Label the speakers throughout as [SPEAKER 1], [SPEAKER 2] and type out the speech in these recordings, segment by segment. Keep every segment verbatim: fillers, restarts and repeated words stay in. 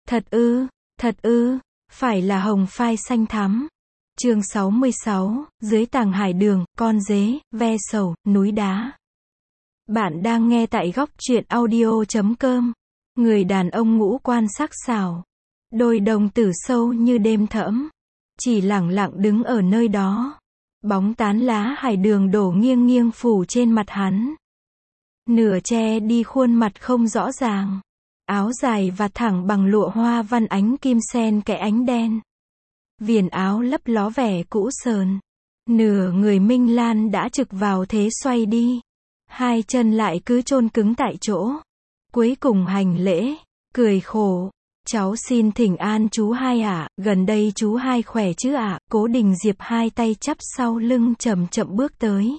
[SPEAKER 1] Thật ư, thật ư, phải là hồng phai xanh thắm. Chương sáu mươi sáu, dưới tàng hải đường, con dế, ve sầu, núi đá. Bạn đang nghe tại góc truyện audio chấm com. Người đàn ông ngũ quan sắc sảo, đôi đồng tử sâu như đêm thẫm, chỉ lẳng lặng đứng ở nơi đó. Bóng tán lá hải đường đổ nghiêng nghiêng phủ trên mặt hắn. Nửa che đi khuôn mặt không rõ ràng. Áo dài và thẳng bằng lụa hoa văn ánh kim sen kẽ ánh đen. Viền áo lấp ló vẻ cũ sờn. Nửa người Minh Lan đã trực vào thế xoay đi. Hai chân lại cứ chôn cứng tại chỗ. Cuối cùng hành lễ, cười khổ. Cháu xin thỉnh an chú hai ạ, gần đây chú hai khỏe chứ ạ? Cố Đình Diệp hai tay chắp sau lưng chậm chậm bước tới.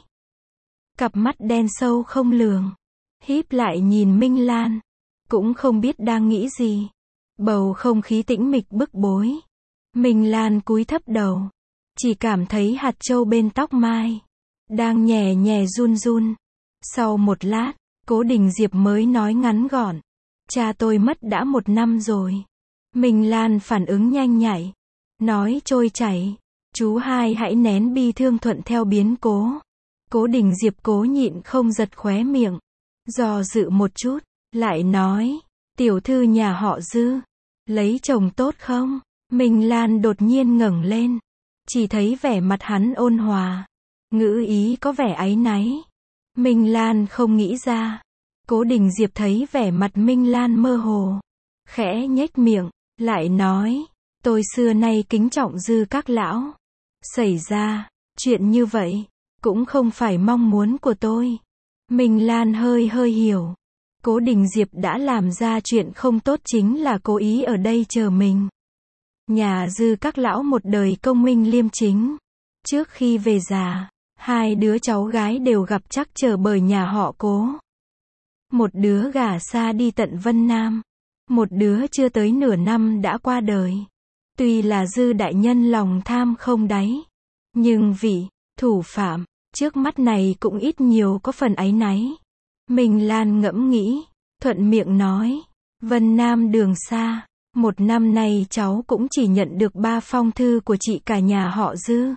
[SPEAKER 1] Cặp mắt đen sâu không lường, híp lại nhìn Minh Lan. Cũng không biết đang nghĩ gì. Bầu không khí tĩnh mịch bức bối. Minh Lan cúi thấp đầu. Chỉ cảm thấy hạt châu bên tóc mai đang nhẹ nhẹ run run. Sau một lát, Cố Đình Diệp mới nói ngắn gọn. Cha tôi mất đã một năm rồi. Minh Lan phản ứng nhanh nhạy. Nói trôi chảy. Chú hai hãy nén bi thương thuận theo biến cố. Cố Đình Diệp cố nhịn không giật khóe miệng. Do dự một chút, lại nói. Tiểu thư nhà họ Dư, lấy chồng tốt không? Minh Lan đột nhiên ngẩng lên. Chỉ thấy vẻ mặt hắn ôn hòa. Ngữ ý có vẻ áy náy. Minh Lan không nghĩ ra. Cố Đình Diệp thấy vẻ mặt Minh Lan mơ hồ. Khẽ nhếch miệng, lại nói. Tôi xưa nay kính trọng Dư các lão. Xảy ra, chuyện như vậy, cũng không phải mong muốn của tôi. Minh Lan hơi hơi hiểu. Cố Đình Diệp đã làm ra chuyện không tốt chính là cố ý ở đây chờ mình. Nhà Dư các lão một đời công minh liêm chính. Trước khi về già, hai đứa cháu gái đều gặp trắc trở bởi nhà họ Cố. Một đứa gả xa đi tận Vân Nam. Một đứa chưa tới nửa năm đã qua đời. Tuy là Dư đại nhân lòng tham không đáy, nhưng vị thủ phạm trước mắt này cũng ít nhiều có phần áy náy. Minh Lan ngẫm nghĩ, thuận miệng nói. Vân Nam đường xa. Một năm nay cháu cũng chỉ nhận được ba phong thư của chị cả nhà họ Dư.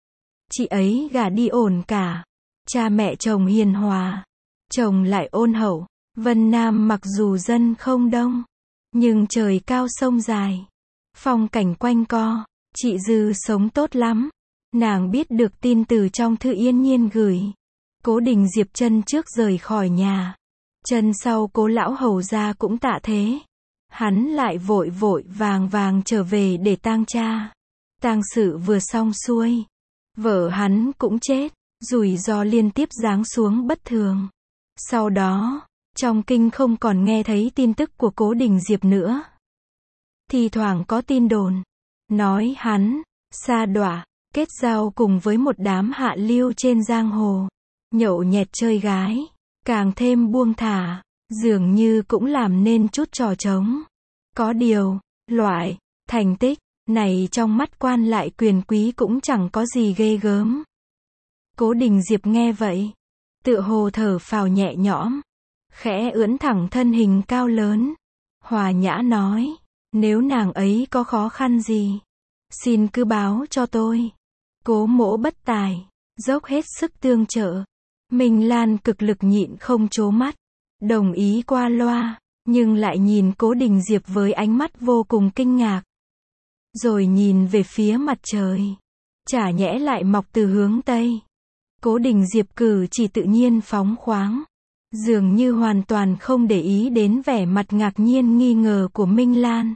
[SPEAKER 1] Chị ấy gả đi ổn cả. Cha mẹ chồng hiền hòa. Chồng lại ôn hậu. Vân Nam mặc dù dân không đông, nhưng trời cao sông dài. Phong cảnh quanh co. Chị Dư sống tốt lắm. Nàng biết được tin từ trong thư Yên Nhiên gửi. Cố Đình Diệp chân trước rời khỏi nhà. Chân sau Cố lão hầu gia cũng tạ thế. Hắn lại vội vội vàng vàng trở về để tang cha. Tang sự vừa xong xuôi, vợ hắn cũng chết, rủi ro liên tiếp giáng xuống bất thường. Sau đó, trong kinh không còn nghe thấy tin tức của Cố Đình Diệp nữa. Thì thoảng có tin đồn, nói hắn, sa đọa, kết giao cùng với một đám hạ lưu trên giang hồ. Nhậu nhẹt chơi gái, càng thêm buông thả, dường như cũng làm nên chút trò trống. Có điều, loại thành tích này trong mắt quan lại quyền quý cũng chẳng có gì ghê gớm. Cố Đình Diệp nghe vậy, tựa hồ thở phào nhẹ nhõm, khẽ ưỡn thẳng thân hình cao lớn, hòa nhã nói, nếu nàng ấy có khó khăn gì, xin cứ báo cho tôi. Cố mỗ bất tài, dốc hết sức tương trợ. Minh Lan cực lực nhịn không trố mắt, đồng ý qua loa, nhưng lại nhìn Cố Đình Diệp với ánh mắt vô cùng kinh ngạc. Rồi nhìn về phía mặt trời, chả nhẽ lại mọc từ hướng Tây. Cố Đình Diệp cử chỉ tự nhiên phóng khoáng, dường như hoàn toàn không để ý đến vẻ mặt ngạc nhiên nghi ngờ của Minh Lan.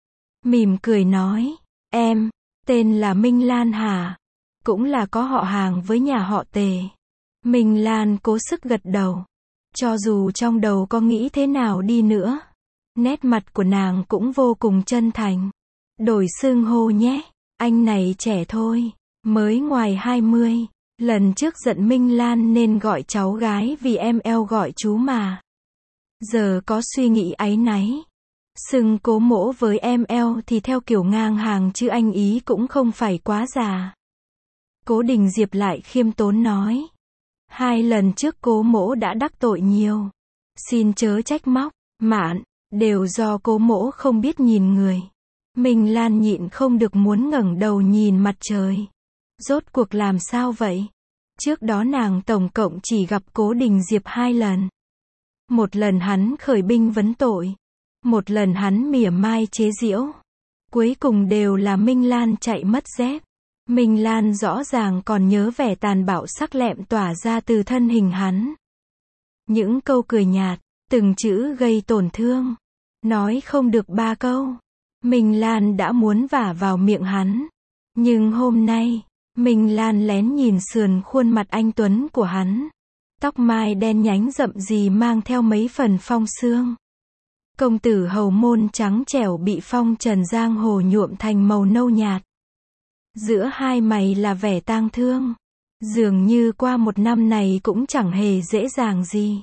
[SPEAKER 1] Mỉm cười nói, em, tên là Minh Lan hả? Cũng là có họ hàng với nhà họ Tề. Minh Lan cố sức gật đầu. Cho dù trong đầu có nghĩ thế nào đi nữa, nét mặt của nàng cũng vô cùng chân thành. Đổi xưng hô nhé, anh này trẻ thôi, mới ngoài hai mươi. Lần trước giận Minh Lan nên gọi cháu gái vì em eo gọi chú mà. Giờ có suy nghĩ áy náy. Xưng Cố mỗ với em eo thì theo kiểu ngang hàng chứ anh ý cũng không phải quá già. Cố Đình Diệp lại khiêm tốn nói. Hai lần trước Cố mỗ đã đắc tội nhiều. Xin chớ trách móc, mạn, đều do cố mỗ không biết nhìn người. Minh Lan nhịn không được muốn ngẩng đầu nhìn mặt trời. Rốt cuộc làm sao vậy? Trước đó nàng tổng cộng chỉ gặp Cố Đình Diệp hai lần. Một lần hắn khởi binh vấn tội. Một lần hắn mỉa mai chế giễu. Cuối cùng đều là Minh Lan chạy mất dép. Minh Lan rõ ràng còn nhớ vẻ tàn bạo sắc lẹm tỏa ra từ thân hình hắn. Những câu cười nhạt, từng chữ gây tổn thương. Nói không được ba câu. Minh Lan đã muốn vả vào miệng hắn. Nhưng hôm nay, Minh Lan lén nhìn sườn khuôn mặt anh tuấn của hắn. Tóc mai đen nhánh rậm rì mang theo mấy phần phong sương. Công tử hầu môn trắng trẻo bị phong trần giang hồ nhuộm thành màu nâu nhạt. Giữa hai mày là vẻ tang thương. Dường như qua một năm này cũng chẳng hề dễ dàng gì.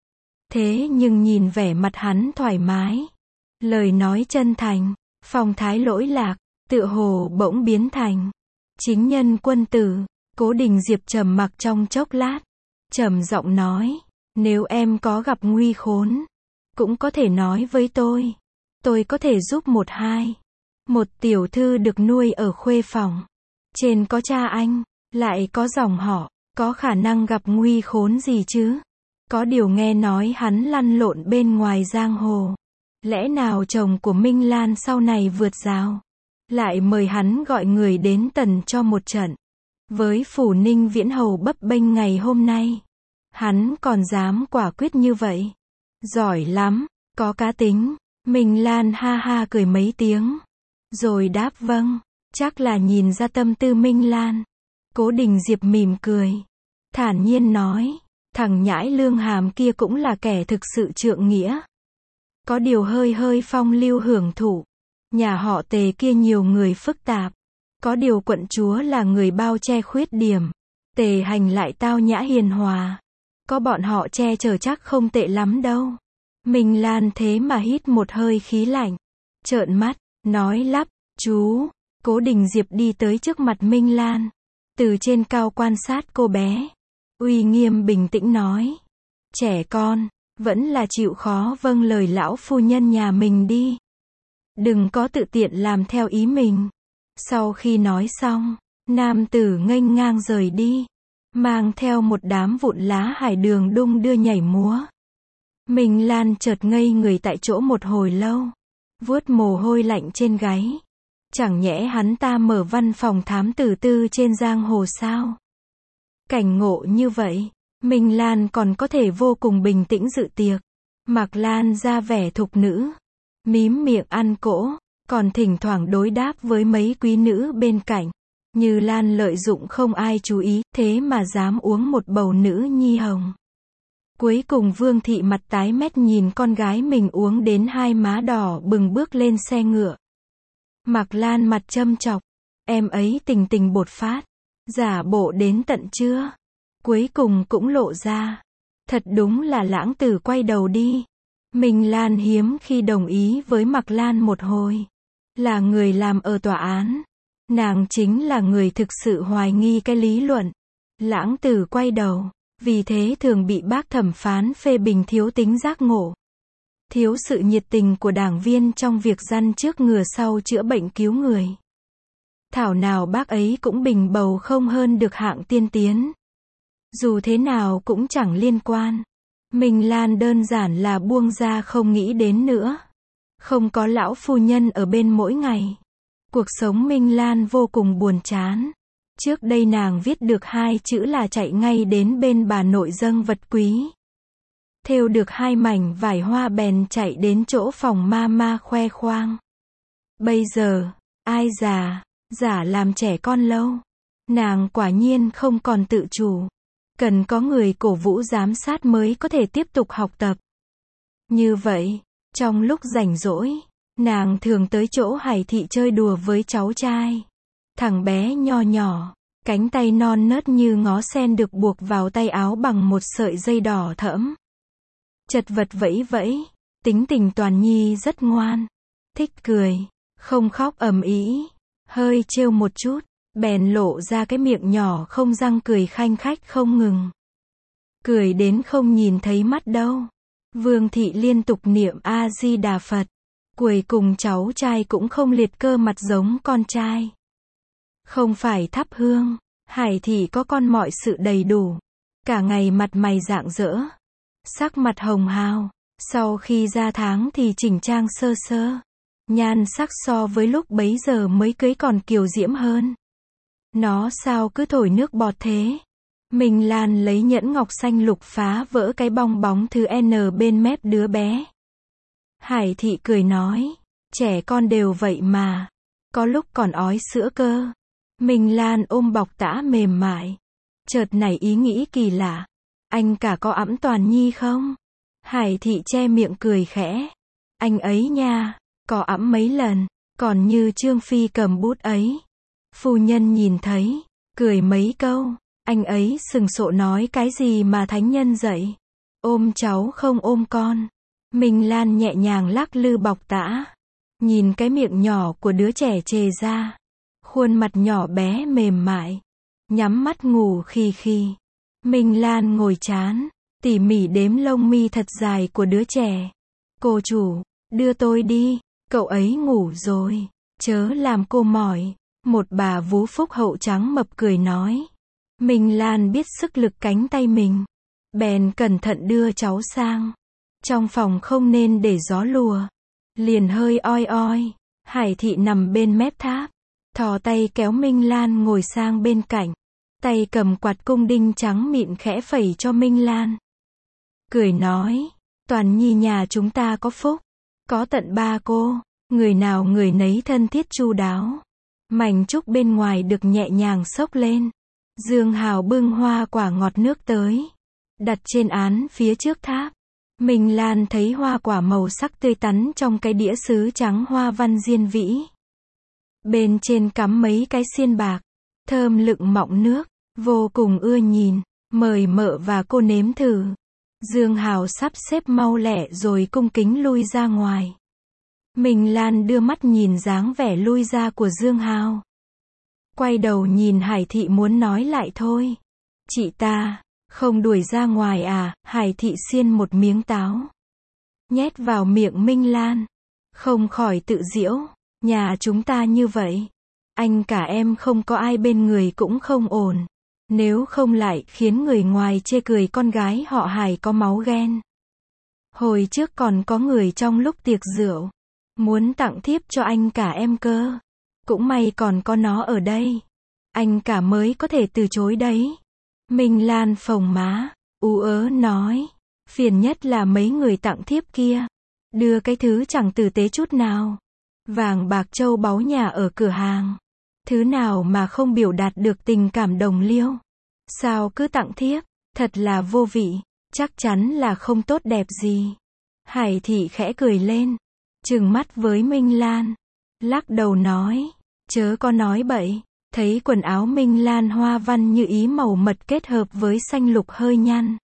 [SPEAKER 1] Thế nhưng nhìn vẻ mặt hắn thoải mái. Lời nói chân thành, phong thái lỗi lạc, tựa hồ bỗng biến thành chính nhân quân tử. Cố Đình Diệp trầm mặc trong chốc lát, trầm giọng nói, nếu em có gặp nguy khốn, cũng có thể nói với tôi. Tôi có thể giúp một hai. Một tiểu thư được nuôi ở khuê phòng. Trên có cha anh, lại có dòng họ, có khả năng gặp nguy khốn gì chứ? Có điều nghe nói hắn lăn lộn bên ngoài giang hồ. Lẽ nào chồng của Minh Lan sau này vượt rào, lại mời hắn gọi người đến tần cho một trận. Với phủ Ninh Viễn Hầu bấp bênh ngày hôm nay, hắn còn dám quả quyết như vậy. Giỏi lắm, có cá tính. Minh Lan ha ha cười mấy tiếng, rồi đáp vâng, chắc là nhìn ra tâm tư Minh Lan. Cố Đình Diệp mỉm cười, thản nhiên nói, thằng nhãi Lương Hàm kia cũng là kẻ thực sự trượng nghĩa. Có điều hơi hơi phong lưu hưởng thụ. Nhà họ Tề kia nhiều người phức tạp. Có điều quận chúa là người bao che khuyết điểm. Tề Hành lại tao nhã hiền hòa. Có bọn họ che chở chắc không tệ lắm đâu. Minh Lan thế mà hít một hơi khí lạnh. Trợn mắt, nói lắp, chú. Cố Đình Diệp đi tới trước mặt Minh Lan. Từ trên cao quan sát cô bé. Uy nghiêm bình tĩnh nói. Trẻ con, vẫn là chịu khó vâng lời lão phu nhân nhà mình đi. Đừng có tự tiện làm theo ý mình. Sau khi nói xong, nam tử nghênh ngang rời đi. Mang theo một đám vụn lá hải đường đung đưa nhảy múa. Minh Lan chợt ngây người tại chỗ một hồi lâu. Vuốt mồ hôi lạnh trên gáy. Chẳng nhẽ hắn ta mở văn phòng thám tử tư trên giang hồ sao? Cảnh ngộ như vậy, Minh Lan còn có thể vô cùng bình tĩnh dự tiệc. Mạc Lan ra vẻ thục nữ, mím miệng ăn cỗ, còn thỉnh thoảng đối đáp với mấy quý nữ bên cạnh. Như Lan lợi dụng không ai chú ý, thế mà dám uống một bầu nữ nhi hồng. Cuối cùng Vương thị mặt tái mét nhìn con gái mình uống đến hai má đỏ bừng bước lên xe ngựa. Mạc Lan mặt châm chọc, em ấy tình tình bột phát, giả bộ đến tận trưa. Cuối cùng cũng lộ ra, thật đúng là lãng tử quay đầu đi. Minh Lan hiếm khi đồng ý với Mạc Lan một hồi. Là người làm ở tòa án. Nàng chính là người thực sự hoài nghi cái lý luận lãng tử quay đầu, vì thế thường bị bác thẩm phán phê bình thiếu tính giác ngộ. Thiếu sự nhiệt tình của đảng viên trong việc răn trước ngừa sau chữa bệnh cứu người. Thảo nào bác ấy cũng bình bầu không hơn được hạng tiên tiến. Dù thế nào cũng chẳng liên quan. Minh Lan đơn giản là buông ra không nghĩ đến nữa. Không có lão phu nhân ở bên mỗi ngày. Cuộc sống Minh Lan vô cùng buồn chán. Trước đây nàng viết được hai chữ là chạy ngay đến bên bà nội dâng vật quý. Thêu được hai mảnh vải hoa bèn chạy đến chỗ phòng ma ma khoe khoang. Bây giờ, ai già, giả làm trẻ con lâu. Nàng quả nhiên không còn tự chủ. Cần có người cổ vũ giám sát mới có thể tiếp tục học tập. Như vậy, trong lúc rảnh rỗi, nàng thường tới chỗ Hải thị chơi đùa với cháu trai. Thằng bé nho nhỏ, cánh tay non nớt như ngó sen được buộc vào tay áo bằng một sợi dây đỏ thẫm. Chật vật vẫy vẫy, tính tình Toàn Nhi rất ngoan, thích cười, không khóc ầm ĩ, hơi trêu một chút, bèn lộ ra cái miệng nhỏ không răng cười khanh khách không ngừng. Cười đến không nhìn thấy mắt đâu. Vương thị liên tục niệm A-di-đà Phật. Cuối cùng cháu trai cũng không liệt cơ mặt giống con trai. Không phải thắp hương, Hải thị có con mọi sự đầy đủ. Cả ngày mặt mày rạng rỡ. Sắc mặt hồng hào. Sau khi ra tháng thì chỉnh trang sơ sơ. Nhan sắc so với lúc bấy giờ mới cưới còn kiều diễm hơn. Nó sao cứ thổi nước bọt thế? Minh Lan lấy nhẫn ngọc xanh lục phá vỡ cái bong bóng thứ N bên mép đứa bé. Hải thị cười nói, trẻ con đều vậy mà. Có lúc còn ói sữa cơ. Minh Lan ôm bọc tã mềm mại. Chợt nảy ý nghĩ kỳ lạ. Anh cả có ẵm Toàn Nhi không? Hải thị che miệng cười khẽ. Anh ấy nha, có ẵm mấy lần, còn như Trương Phi cầm bút ấy. Phu nhân nhìn thấy, cười mấy câu. Anh ấy sừng sộ nói cái gì mà thánh nhân dạy. Ôm cháu không ôm con. Minh Lan nhẹ nhàng lắc lư bọc tã. Nhìn cái miệng nhỏ của đứa trẻ trề ra. Khuôn mặt nhỏ bé mềm mại. Nhắm mắt ngủ khi khi. Minh Lan ngồi chán. Tỉ mỉ đếm lông mi thật dài của đứa trẻ. Cô chủ, đưa tôi đi. Cậu ấy ngủ rồi. Chớ làm cô mỏi. Một bà vú phúc hậu trắng mập cười nói. Minh Lan biết sức lực cánh tay mình. Bèn cẩn thận đưa cháu sang. Trong phòng không nên để gió lùa. Liền hơi oi oi. Hải thị nằm bên mép tháp. Thò tay kéo Minh Lan ngồi sang bên cạnh. Tay cầm quạt cung đinh trắng mịn khẽ phẩy cho Minh Lan. Cười nói. Toàn Nhi nhà chúng ta có phúc. Có tận ba cô. Người nào người nấy thân thiết chu đáo. Mảnh trúc bên ngoài được nhẹ nhàng xốc lên. Dương Hào bưng hoa quả ngọt nước tới. Đặt trên án phía trước tháp. Minh Lan thấy hoa quả màu sắc tươi tắn trong cái đĩa sứ trắng hoa văn diên vĩ. Bên trên cắm mấy cái xiên bạc. Thơm lựng mọng nước. Vô cùng ưa nhìn. Mời mợ và cô nếm thử. Dương Hào sắp xếp mau lẹ rồi cung kính lui ra ngoài. Minh Lan đưa mắt nhìn dáng vẻ lui ra của Dương Hào. Quay đầu nhìn Hải thị muốn nói lại thôi. Chị ta, không đuổi ra ngoài à? Hải thị xiên một miếng táo. Nhét vào miệng Minh Lan. Không khỏi tự giễu. Nhà chúng ta như vậy. Anh cả em không có ai bên người cũng không ổn. Nếu không lại khiến người ngoài chê cười con gái họ Hải có máu ghen. Hồi trước còn có người trong lúc tiệc rượu. Muốn tặng thiếp cho anh cả em cơ. Cũng may còn có nó ở đây. Anh cả mới có thể từ chối đấy. Minh Lan phồng má, ú ớ nói. Phiền nhất là mấy người tặng thiếp kia. Đưa cái thứ chẳng tử tế chút nào. Vàng bạc châu báu nhà ở cửa hàng. Thứ nào mà không biểu đạt được tình cảm đồng liêu. Sao cứ tặng thiếp, thật là vô vị. Chắc chắn là không tốt đẹp gì. Hải thị khẽ cười lên. Trừng mắt với Minh Lan. Lắc đầu nói. Chớ có nói bậy. Thấy quần áo Minh Lan hoa văn như ý màu mật kết hợp với xanh lục hơi nhăn.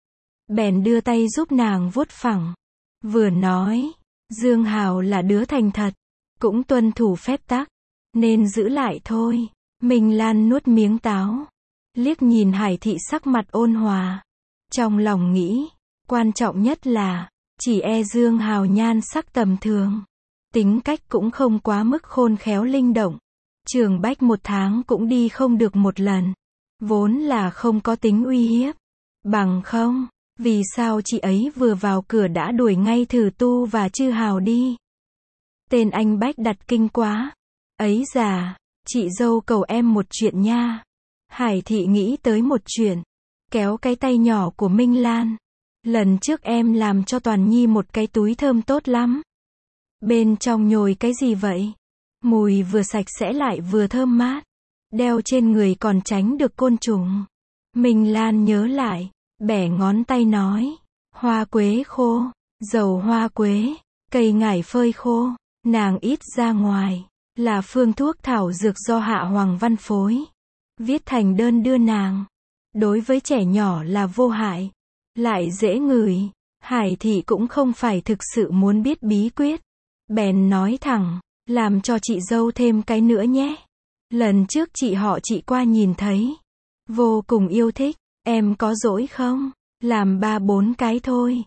[SPEAKER 1] Bèn đưa tay giúp nàng vuốt phẳng. Vừa nói. Dương Hào là đứa thành thật. Cũng tuân thủ phép tắc. Nên giữ lại thôi. Minh Lan nuốt miếng táo. Liếc nhìn Hải thị sắc mặt ôn hòa. Trong lòng nghĩ. Quan trọng nhất là. Chỉ e Dương Hào nhan sắc tầm thường. Tính cách cũng không quá mức khôn khéo linh động. Trường Bách một tháng cũng đi không được một lần. Vốn là không có tính uy hiếp. Bằng không, vì sao chị ấy vừa vào cửa đã đuổi ngay Thử Tu và Chư Hào đi. Tên anh Bách đặt kinh quá. Ấy già, chị dâu cầu em một chuyện nha. Hải thị nghĩ tới một chuyện. Kéo cái tay nhỏ của Minh Lan. Lần trước em làm cho Toàn Nhi một cái túi thơm tốt lắm. Bên trong nhồi cái gì vậy? Mùi vừa sạch sẽ lại vừa thơm mát. Đeo trên người còn tránh được côn trùng. Minh Lan nhớ lại. Bẻ ngón tay nói. Hoa quế khô. Dầu hoa quế. Cây ngải phơi khô. Nàng ít ra ngoài. Là phương thuốc thảo dược do Hạ Hoàng Văn phối. Viết thành đơn đưa nàng. Đối với trẻ nhỏ là vô hại. Lại dễ ngửi. Hải thị cũng không phải thực sự muốn biết bí quyết. Bèn nói thẳng. Làm cho chị dâu thêm cái nữa nhé. Lần trước chị họ chị qua nhìn thấy. Vô cùng yêu thích. Em có dỗi không? Làm ba bốn cái thôi.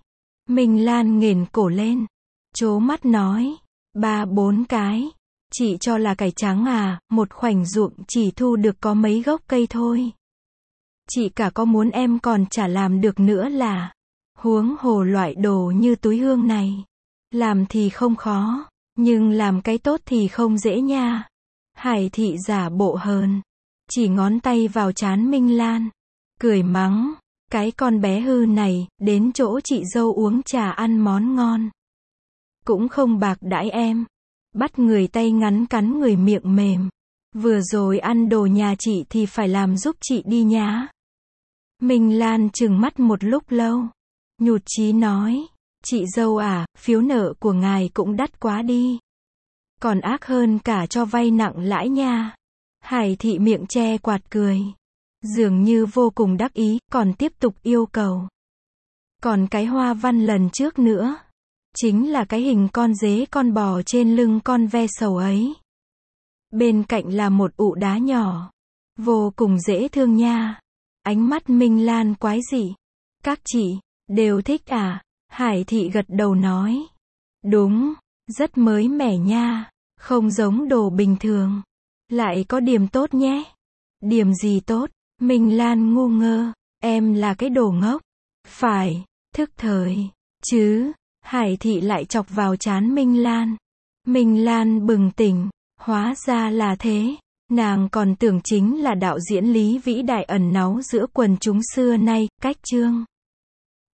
[SPEAKER 1] Minh Lan nghển cổ lên, trố mắt nói, ba bốn cái, chị cho là cải trắng à, một khoảnh ruộng chỉ thu được có mấy gốc cây thôi. Chị cả có muốn em còn chả làm được nữa là, huống hồ loại đồ như túi hương này. Làm thì không khó, nhưng làm cái tốt thì không dễ nha. Hải Thị giả bộ hờn, chỉ ngón tay vào trán Minh Lan, cười mắng, cái con bé hư này, đến chỗ chị dâu uống trà ăn món ngon. Cũng không bạc đãi em, bắt người tay ngắn cắn người miệng mềm. Vừa rồi ăn đồ nhà chị thì phải làm giúp chị đi nhá. Minh Lan trừng mắt một lúc lâu, nhụt chí nói, chị dâu à, phiếu nợ của ngài cũng đắt quá đi. Còn ác hơn cả cho vay nặng lãi nha. Hải Thị miệng che quạt cười, dường như vô cùng đắc ý, còn tiếp tục yêu cầu. Còn cái hoa văn lần trước nữa, chính là cái hình con dế con bò trên lưng con ve sầu ấy. Bên cạnh là một ụ đá nhỏ, vô cùng dễ thương nha. Ánh mắt Minh Lan quái dị. Các chị, đều thích à? Hải Thị gật đầu nói. Đúng, rất mới mẻ nha, không giống đồ bình thường. Lại có điểm tốt nhé. Điểm gì tốt? Minh Lan ngu ngơ, em là cái đồ ngốc. Phải, thức thời, chứ. Hải Thị lại chọc vào trán Minh Lan. Minh Lan bừng tỉnh, hóa ra là thế. Nàng còn tưởng chính là đạo diễn Lý vĩ đại ẩn náu giữa quần chúng xưa nay, cách chương.